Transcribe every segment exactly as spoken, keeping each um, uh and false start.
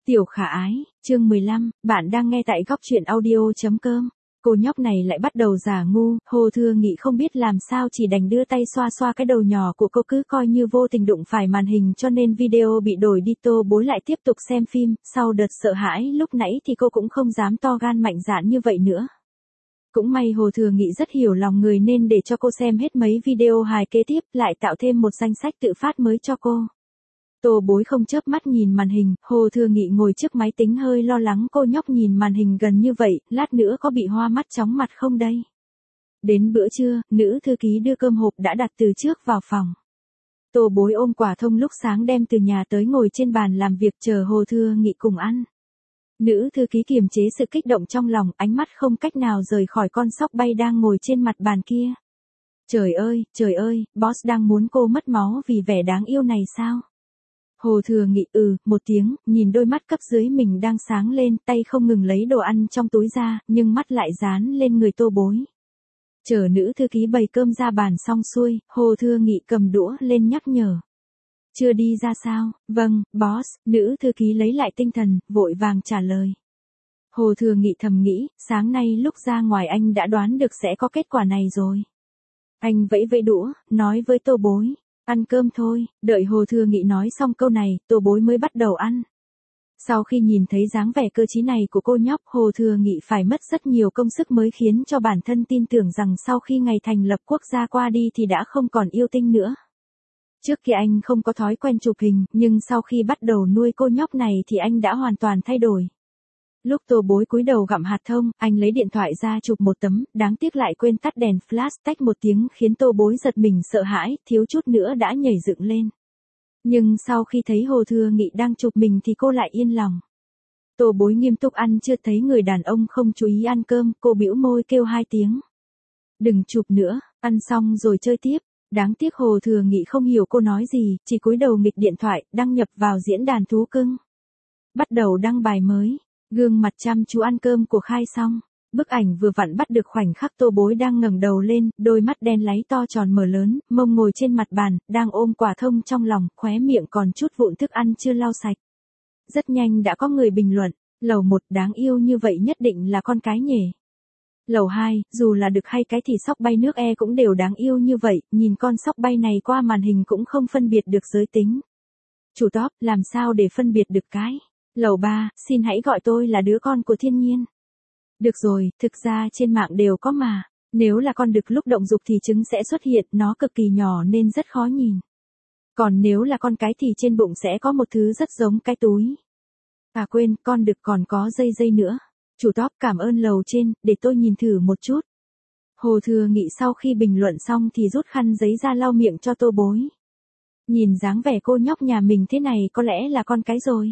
Tiểu khả ái, chương mười lăm, bạn đang nghe tại góc truyện audio.com. Cô nhóc này lại bắt đầu giả ngu, Hồ Thừa Nghị không biết làm sao chỉ đành đưa tay xoa xoa cái đầu nhỏ của cô, cứ coi như vô tình đụng phải màn hình cho nên video bị đổi đi. Tô Bối lại tiếp tục xem phim, sau đợt sợ hãi lúc nãy thì cô cũng không dám to gan mạnh dạn như vậy nữa. Cũng may Hồ Thừa Nghị rất hiểu lòng người nên để cho cô xem hết mấy video hài kế tiếp, lại tạo thêm một danh sách tự phát mới cho cô. Tô Bối không chớp mắt nhìn màn hình, Hồ Thừa Nghị ngồi trước máy tính hơi lo lắng cô nhóc nhìn màn hình gần như vậy, lát nữa có bị hoa mắt chóng mặt không đây. Đến bữa trưa, nữ thư ký đưa cơm hộp đã đặt từ trước vào phòng. Tô Bối ôm quả thông lúc sáng đem từ nhà tới ngồi trên bàn làm việc chờ Hồ Thừa Nghị cùng ăn. Nữ thư ký kiềm chế sự kích động trong lòng, ánh mắt không cách nào rời khỏi con sóc bay đang ngồi trên mặt bàn kia. Trời ơi, trời ơi, boss đang muốn cô mất máu vì vẻ đáng yêu này sao? Hồ Thừa Nghị ừ, một tiếng, nhìn đôi mắt cấp dưới mình đang sáng lên, tay không ngừng lấy đồ ăn trong túi ra, nhưng mắt lại dán lên người Tô Bối. Chờ nữ thư ký bày cơm ra bàn xong xuôi, Hồ Thừa Nghị cầm đũa lên nhắc nhở. Chưa đi ra sao? Vâng, boss, nữ thư ký lấy lại tinh thần, vội vàng trả lời. Hồ Thừa Nghị thầm nghĩ, sáng nay lúc ra ngoài anh đã đoán được sẽ có kết quả này rồi. Anh vẫy vẫy đũa, nói với Tô Bối. Ăn cơm thôi, đợi Hồ Thừa Nghị nói xong câu này, Tô Bối mới bắt đầu ăn. Sau khi nhìn thấy dáng vẻ cơ trí này của cô nhóc, Hồ Thừa Nghị phải mất rất nhiều công sức mới khiến cho bản thân tin tưởng rằng sau khi ngày thành lập quốc gia qua đi thì đã không còn yêu tinh nữa. Trước kia anh không có thói quen chụp hình, nhưng sau khi bắt đầu nuôi cô nhóc này thì anh đã hoàn toàn thay đổi. Lúc Tô Bối cúi đầu gặm hạt thông, anh lấy điện thoại ra chụp một tấm, đáng tiếc lại quên tắt đèn flash, tách một tiếng khiến Tô Bối giật mình sợ hãi, thiếu chút nữa đã nhảy dựng lên. Nhưng sau khi thấy Hồ Thừa Nghị đang chụp mình thì cô lại yên lòng. Tô Bối nghiêm túc ăn, chưa thấy người đàn ông không chú ý ăn cơm, cô bĩu môi kêu hai tiếng. Đừng chụp nữa, ăn xong rồi chơi tiếp. Đáng tiếc Hồ Thừa Nghị không hiểu cô nói gì, chỉ cúi đầu nghịch điện thoại, đăng nhập vào diễn đàn thú cưng. Bắt đầu đăng bài mới. Gương mặt chăm chú ăn cơm của Khai xong, bức ảnh vừa vặn bắt được khoảnh khắc Tô Bối đang ngẩng đầu lên, đôi mắt đen láy to tròn mở lớn, mông ngồi trên mặt bàn, đang ôm quả thông trong lòng, khóe miệng còn chút vụn thức ăn chưa lau sạch. Rất nhanh đã có người bình luận, lầu một đáng yêu như vậy nhất định là con cái nhỉ. Lầu hai, dù là đực hay cái thì sóc bay nước e cũng đều đáng yêu như vậy, nhìn con sóc bay này qua màn hình cũng không phân biệt được giới tính. Chủ top, làm sao để phân biệt được cái? Lầu ba, xin hãy gọi tôi là đứa con của thiên nhiên. Được rồi, thực ra trên mạng đều có mà. Nếu là con đực lúc động dục thì trứng sẽ xuất hiện, nó cực kỳ nhỏ nên rất khó nhìn. Còn nếu là con cái thì trên bụng sẽ có một thứ rất giống cái túi. À quên, con đực còn có dây dây nữa. Chủ top cảm ơn lầu trên, để tôi nhìn thử một chút. Hồ Thừa Nghị sau khi bình luận xong thì rút khăn giấy ra lau miệng cho Tô Bối. Nhìn dáng vẻ cô nhóc nhà mình thế này có lẽ là con cái rồi.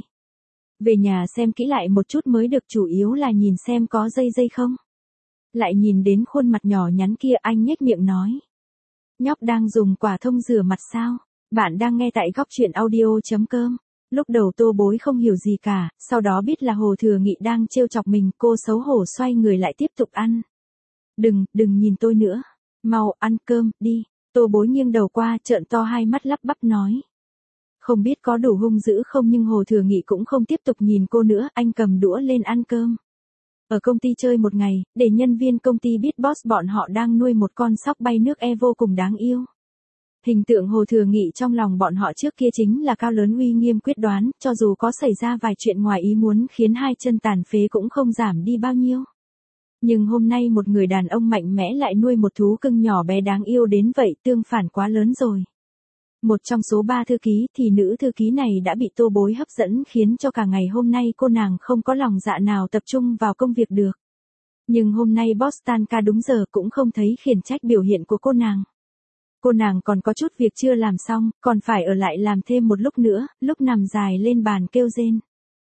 Về nhà xem kỹ lại một chút mới được, chủ yếu là nhìn xem có dây dây không. Lại nhìn đến khuôn mặt nhỏ nhắn kia, anh nhếch miệng nói. Nhóc đang dùng quả thông rửa mặt sao? Bạn đang nghe tại góc truyện audio.com. Lúc đầu Tô Bối không hiểu gì cả, sau đó biết là Hồ Thừa Nghị đang trêu chọc mình, cô xấu hổ xoay người lại tiếp tục ăn. Đừng, đừng nhìn tôi nữa. Mau ăn cơm, đi. Tô Bối nghiêng đầu qua, trợn to hai mắt lắp bắp nói. Không biết có đủ hung dữ không nhưng Hồ Thừa Nghị cũng không tiếp tục nhìn cô nữa, anh cầm đũa lên ăn cơm. Ở công ty chơi một ngày, để nhân viên công ty biết boss bọn họ đang nuôi một con sóc bay nước e vô cùng đáng yêu. Hình tượng Hồ Thừa Nghị trong lòng bọn họ trước kia chính là cao lớn uy nghiêm quyết đoán, cho dù có xảy ra vài chuyện ngoài ý muốn khiến hai chân tàn phế cũng không giảm đi bao nhiêu. Nhưng hôm nay một người đàn ông mạnh mẽ lại nuôi một thú cưng nhỏ bé đáng yêu đến vậy, tương phản quá lớn rồi. Một trong số ba thư ký thì nữ thư ký này đã bị Tô Bối hấp dẫn khiến cho cả ngày hôm nay cô nàng không có lòng dạ nào tập trung vào công việc được. Nhưng hôm nay boss tan ca đúng giờ cũng không thấy khiển trách biểu hiện của cô nàng. Cô nàng còn có chút việc chưa làm xong, còn phải ở lại làm thêm một lúc nữa, lúc nằm dài lên bàn kêu rên.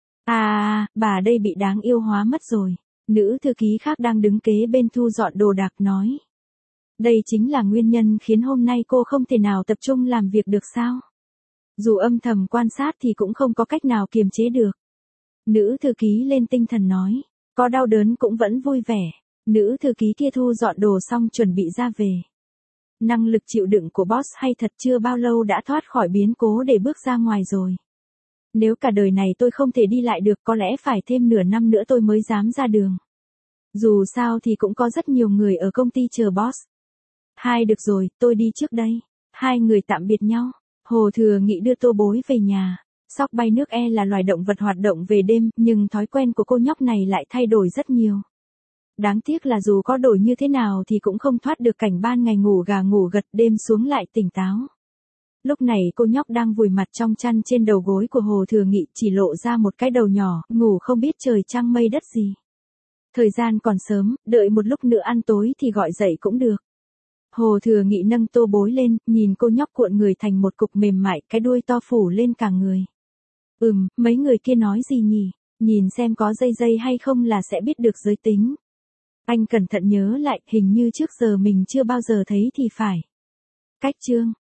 À, bà đây bị đáng yêu hóa mất rồi. Nữ thư ký khác đang đứng kế bên thu dọn đồ đạc nói. Đây chính là nguyên nhân khiến hôm nay cô không thể nào tập trung làm việc được sao? Dù âm thầm quan sát thì cũng không có cách nào kiềm chế được. Nữ thư ký lên tinh thần nói, có đau đớn cũng vẫn vui vẻ. Nữ thư ký kia thu dọn đồ xong chuẩn bị ra về. Năng lực chịu đựng của boss hay thật chưa bao lâu đã thoát khỏi biến cố để bước ra ngoài rồi. Nếu cả đời này tôi không thể đi lại được có lẽ phải thêm nửa năm nữa tôi mới dám ra đường. Dù sao thì cũng có rất nhiều người ở công ty chờ boss. Hai được rồi, tôi đi trước đây. Hai người tạm biệt nhau. Hồ Thừa Nghị đưa Tô Bối về nhà. Sóc bay nước E là loài động vật hoạt động về đêm, nhưng thói quen của cô nhóc này lại thay đổi rất nhiều. Đáng tiếc là dù có đổi như thế nào thì cũng không thoát được cảnh ban ngày ngủ gà ngủ gật, đêm xuống lại tỉnh táo. Lúc này cô nhóc đang vùi mặt trong chăn trên đầu gối của Hồ Thừa Nghị, chỉ lộ ra một cái đầu nhỏ, ngủ không biết trời trăng mây đất gì. Thời gian còn sớm, đợi một lúc nữa ăn tối thì gọi dậy cũng được. Hồ Thừa Nghị nâng Tô Bối lên, nhìn cô nhóc cuộn người thành một cục mềm mại, cái đuôi to phủ lên cả người. Ừm, mấy người kia nói gì nhỉ? Nhìn xem có dây dây hay không là sẽ biết được giới tính. Anh cẩn thận nhớ lại, hình như trước giờ mình chưa bao giờ thấy thì phải. Cách chương